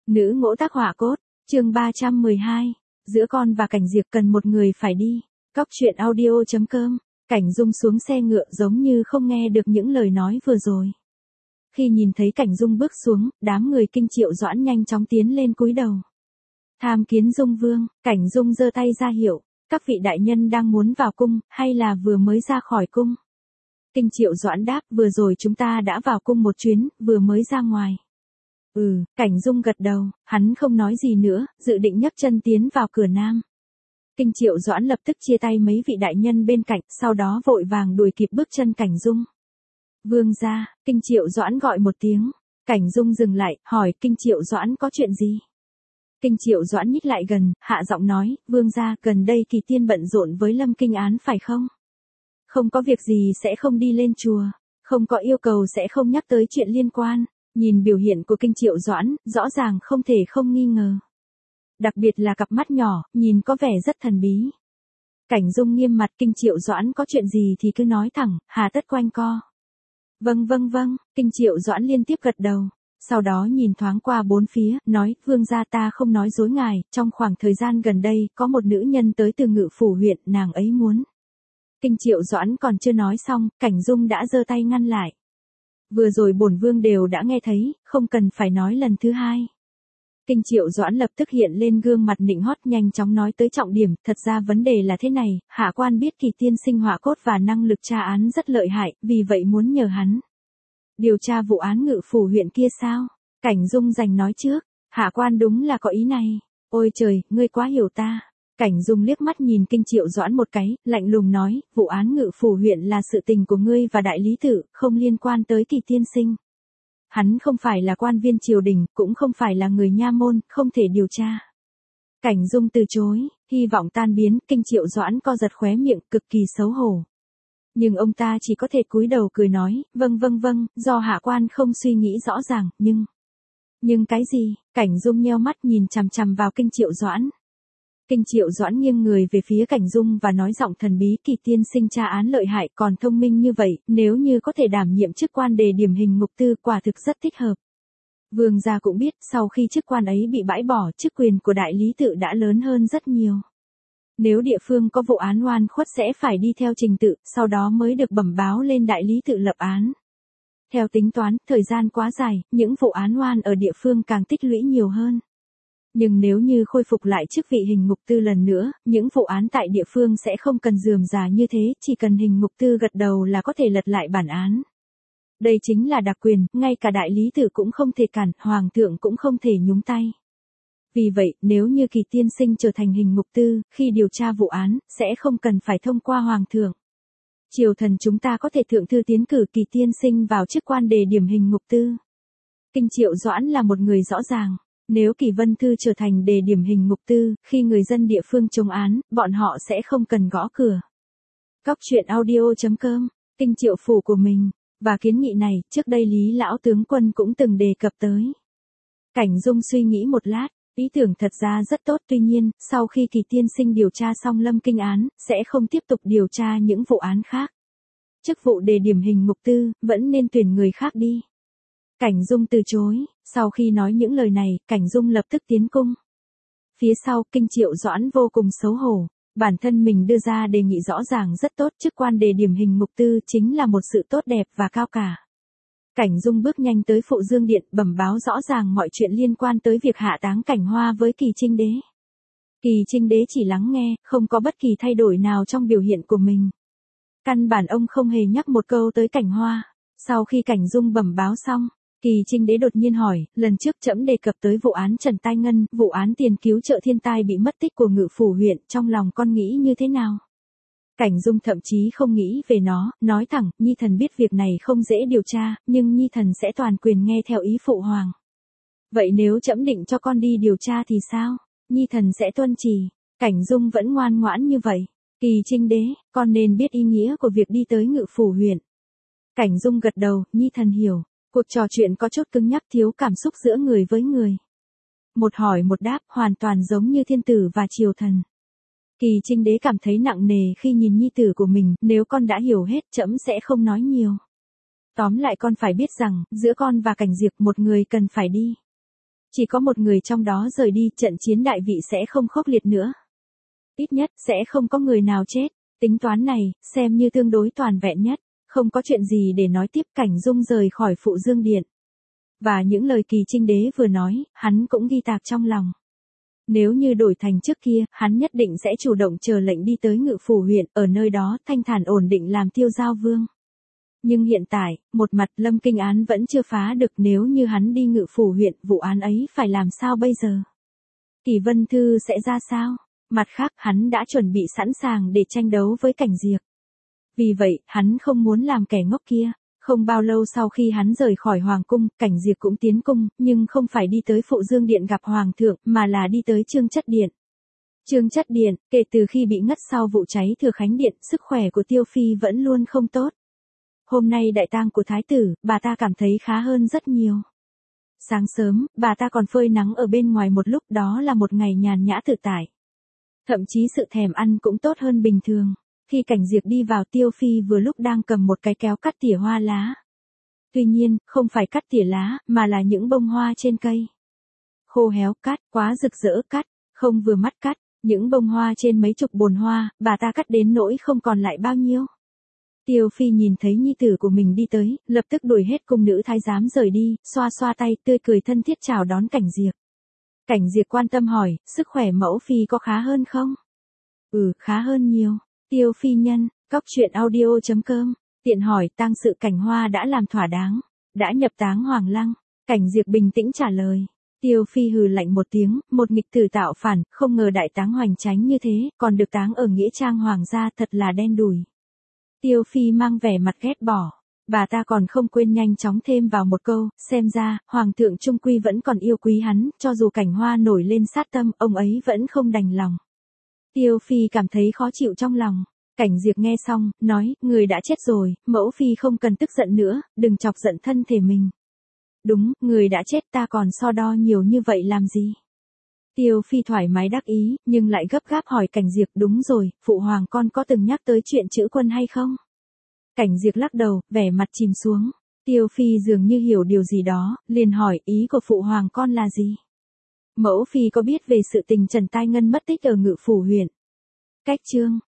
Nữ ngỗ tác họa cốt, chương 312, giữa con và Cảnh Diệp cần một người phải đi. Cóc truyện audio.com, Cảnh Dung xuống xe ngựa giống như không nghe được những lời nói vừa rồi. Khi nhìn thấy Cảnh Dung bước xuống, đám người Kinh Triệu Doãn nhanh chóng tiến lên cúi đầu. Tham kiến Dung Vương, Cảnh Dung giơ tay ra hiệu, các vị đại nhân đang muốn vào cung, hay là vừa mới ra khỏi cung? Kinh Triệu Doãn đáp, vừa rồi chúng ta đã vào cung một chuyến, vừa mới ra ngoài. Cảnh Dung gật đầu, hắn không nói gì nữa, dự định nhấc chân tiến vào cửa nam. Kinh Triệu Doãn lập tức chia tay mấy vị đại nhân bên cạnh, sau đó vội vàng đuổi kịp bước chân Cảnh Dung. Vương gia, Kinh Triệu Doãn gọi một tiếng. Cảnh Dung dừng lại, hỏi Kinh Triệu Doãn có chuyện gì? Kinh Triệu Doãn nhích lại gần, hạ giọng nói, Vương gia, gần đây Kỳ Tiên bận rộn với Lâm Kinh án phải không? Không có việc gì sẽ không đi lên chùa, không có yêu cầu sẽ không nhắc tới chuyện liên quan. Nhìn biểu hiện của Kinh Triệu Doãn, rõ ràng không thể không nghi ngờ. Đặc biệt là cặp mắt nhỏ, nhìn có vẻ rất thần bí. Cảnh Dung nghiêm mặt, Kinh Triệu Doãn có chuyện gì thì cứ nói thẳng, hà tất quanh co. Vâng, Kinh Triệu Doãn liên tiếp gật đầu. Sau đó nhìn thoáng qua bốn phía, nói, Vương gia, ta không nói dối ngài, trong khoảng thời gian gần đây, có một nữ nhân tới từ Ngự Phủ huyện, nàng ấy muốn. Kinh Triệu Doãn còn chưa nói xong, Cảnh Dung đã giơ tay ngăn lại. Vừa rồi bổn vương đều đã nghe thấy, không cần phải nói lần thứ hai. Kinh Triệu Doãn lập tức hiện lên gương mặt nịnh hót, nhanh chóng nói tới trọng điểm, thật ra vấn đề là thế này, hạ quan biết Kỳ Tiên sinh họa cốt và năng lực tra án rất lợi hại, vì vậy muốn nhờ hắn điều tra vụ án Ngự Phủ huyện kia sao? Cảnh Dung giành nói trước, hạ quan đúng là có ý này. Ôi trời, ngươi quá hiểu ta. Cảnh Dung liếc mắt nhìn Kinh Triệu Doãn một cái, lạnh lùng nói, vụ án Ngự Phủ huyện là sự tình của ngươi và đại lý tự, không liên quan tới Kỳ tiên sinh. Hắn không phải là quan viên triều đình, cũng không phải là người nha môn, không thể điều tra. Cảnh Dung từ chối, hy vọng tan biến, Kinh Triệu Doãn co giật khóe miệng, cực kỳ xấu hổ. Nhưng ông ta chỉ có thể cúi đầu cười nói, vâng, do hạ quan không suy nghĩ rõ ràng, nhưng cái gì? Cảnh Dung nheo mắt nhìn chằm chằm vào Kinh Triệu Doãn. Kinh Triệu Doãn nghiêng người về phía Cảnh Dung và nói giọng thần bí, Kỳ tiên sinh tra án lợi hại, còn thông minh như vậy, nếu như có thể đảm nhiệm chức quan đề điểm hình ngục tư, quả thực rất thích hợp. Vương gia cũng biết, sau khi chức quan ấy bị bãi bỏ, chức quyền của đại lý tự đã lớn hơn rất nhiều. Nếu địa phương có vụ án oan khuất sẽ phải đi theo trình tự, sau đó mới được bẩm báo lên đại lý tự lập án. Theo tính toán, thời gian quá dài, những vụ án oan ở địa phương càng tích lũy nhiều hơn. Nhưng nếu như khôi phục lại chức vị hình ngục tư lần nữa, những vụ án tại địa phương sẽ không cần rườm rà như thế, chỉ cần hình ngục tư gật đầu là có thể lật lại bản án. Đây chính là đặc quyền, ngay cả đại lý tự cũng không thể cản, hoàng thượng cũng không thể nhúng tay. Vì vậy, nếu như Kỳ tiên sinh trở thành hình ngục tư, khi điều tra vụ án, sẽ không cần phải thông qua hoàng thượng. Triều thần chúng ta có thể thượng thư tiến cử Kỳ tiên sinh vào chức quan đề điểm hình ngục tư. Kinh Triệu Doãn là một người rõ ràng. Nếu Kỳ Vân Thư trở thành đề điểm hình ngục tư, khi người dân địa phương chống án, bọn họ sẽ không cần gõ cửa. Cóc truyện audio.com, Kinh Triệu phủ của mình, và kiến nghị này, trước đây Lý Lão Tướng Quân cũng từng đề cập tới. Cảnh Dung suy nghĩ một lát, ý tưởng thật ra rất tốt, tuy nhiên, sau khi Kỳ tiên sinh điều tra xong Lâm Kinh án, sẽ không tiếp tục điều tra những vụ án khác. Chức vụ đề điểm hình ngục tư, vẫn nên tuyển người khác đi. Cảnh Dung từ chối, sau khi nói những lời này, Cảnh Dung lập tức tiến cung. Phía sau, Kinh Triệu Doãn vô cùng xấu hổ, bản thân mình đưa ra đề nghị rõ ràng rất tốt, chức quan đề điểm hình ngục tư chính là một sự tốt đẹp và cao cả. Cảnh Dung bước nhanh tới Phụ Dương Điện, bẩm báo rõ ràng mọi chuyện liên quan tới việc hạ táng Cảnh Hoa với Kỳ Trinh Đế. Kỳ Trinh Đế chỉ lắng nghe, không có bất kỳ thay đổi nào trong biểu hiện của mình. Căn bản ông không hề nhắc một câu tới Cảnh Hoa. Sau khi Cảnh Dung bẩm báo xong, Kỳ Trinh Đế đột nhiên hỏi, lần trước trẫm đề cập tới vụ án Trần Tai Ngân, vụ án tiền cứu trợ thiên tai bị mất tích của Ngự Phủ huyện, trong lòng con nghĩ như thế nào? Cảnh Dung thậm chí không nghĩ về nó, nói thẳng, Nhi thần biết việc này không dễ điều tra, nhưng Nhi thần sẽ toàn quyền nghe theo ý phụ hoàng. Vậy nếu trẫm định cho con đi điều tra thì sao? Nhi thần sẽ tuân trì. Cảnh Dung vẫn ngoan ngoãn như vậy. Kỳ Trinh Đế, con nên biết ý nghĩa của việc đi tới Ngự Phủ huyện. Cảnh Dung gật đầu, Nhi thần hiểu. Cuộc trò chuyện có chút cứng nhắc, thiếu cảm xúc giữa người với người. Một hỏi một đáp, hoàn toàn giống như thiên tử và triều thần. Kỳ Trinh Đế cảm thấy nặng nề khi nhìn nhi tử của mình, nếu con đã hiểu hết, trẫm sẽ không nói nhiều. Tóm lại con phải biết rằng, giữa con và Cảnh Diệp một người cần phải đi. Chỉ có một người trong đó rời đi, trận chiến đại vị sẽ không khốc liệt nữa. Ít nhất, sẽ không có người nào chết. Tính toán này, xem như tương đối toàn vẹn nhất. Không có chuyện gì để nói tiếp. Cảnh Dung rời khỏi Phụ Dương Điện. Và những lời Kỳ Trinh Đế vừa nói, hắn cũng ghi tạc trong lòng. Nếu như đổi thành trước kia, hắn nhất định sẽ chủ động chờ lệnh đi tới Ngự Phủ huyện, ở nơi đó thanh thản ổn định làm Tiêu Giao Vương. Nhưng hiện tại, một mặt Lâm Kinh án vẫn chưa phá được, nếu như hắn đi Ngự Phủ huyện, vụ án ấy phải làm sao bây giờ? Kỳ Vân Thư sẽ ra sao? Mặt khác, hắn đã chuẩn bị sẵn sàng để tranh đấu với Cảnh Diệp. Vì vậy, hắn không muốn làm kẻ ngốc kia. Không bao lâu sau khi hắn rời khỏi Hoàng cung, Cảnh Diệp cũng tiến cung, nhưng không phải đi tới Phụ Dương Điện gặp Hoàng thượng, mà là đi tới Trương Chất Điện. Trương Chất Điện, kể từ khi bị ngất sau vụ cháy Thừa Khánh Điện, sức khỏe của Tiêu Phi vẫn luôn không tốt. Hôm nay đại tang của Thái tử, bà ta cảm thấy khá hơn rất nhiều. Sáng sớm, bà ta còn phơi nắng ở bên ngoài một lúc, đó là một ngày nhàn nhã tự tại. Thậm chí sự thèm ăn cũng tốt hơn bình thường. Khi Cảnh Diệp đi vào, Tiêu Phi vừa lúc đang cầm một cái kéo cắt tỉa hoa lá. Tuy nhiên, không phải cắt tỉa lá, mà là những bông hoa trên cây. Khô héo cắt, quá rực rỡ cắt, không vừa mắt cắt, những bông hoa trên mấy chục bồn hoa, bà ta cắt đến nỗi không còn lại bao nhiêu. Tiêu Phi nhìn thấy nhi tử của mình đi tới, lập tức đuổi hết cung nữ thái giám rời đi, xoa xoa tay, tươi cười thân thiết chào đón Cảnh Diệp. Cảnh Diệp quan tâm hỏi, sức khỏe mẫu Phi có khá hơn không? Khá hơn nhiều. Tiêu Phi nhân, cóc truyện audio.com, tiện hỏi, tang sự Cảnh Hoa đã làm thỏa đáng, đã nhập táng Hoàng Lăng. Cảnh Diệp bình tĩnh trả lời. Tiêu Phi hừ lạnh một tiếng, một nghịch tử tạo phản, không ngờ đại táng hoành tránh như thế, còn được táng ở nghĩa trang hoàng gia, thật là đen đủi. Tiêu Phi mang vẻ mặt ghét bỏ. Bà ta còn không quên nhanh chóng thêm vào một câu, xem ra, Hoàng thượng trung quy vẫn còn yêu quý hắn, cho dù Cảnh Hoa nổi lên sát tâm, ông ấy vẫn không đành lòng. Tiêu Phi cảm thấy khó chịu trong lòng. Cảnh Diệp nghe xong, nói, người đã chết rồi, mẫu Phi không cần tức giận nữa, đừng chọc giận thân thể mình. Đúng, người đã chết, ta còn so đo nhiều như vậy làm gì? Tiêu Phi thoải mái đắc ý, nhưng lại gấp gáp hỏi Cảnh Diệp, đúng rồi, phụ hoàng con có từng nhắc tới chuyện chữ quân hay không? Cảnh Diệp lắc đầu, vẻ mặt chìm xuống. Tiêu Phi dường như hiểu điều gì đó, liền hỏi, ý của phụ hoàng con là gì? Mẫu Phi có biết về sự tình Trần Tai Ngân mất tích ở Ngự Phủ huyện? Cách chương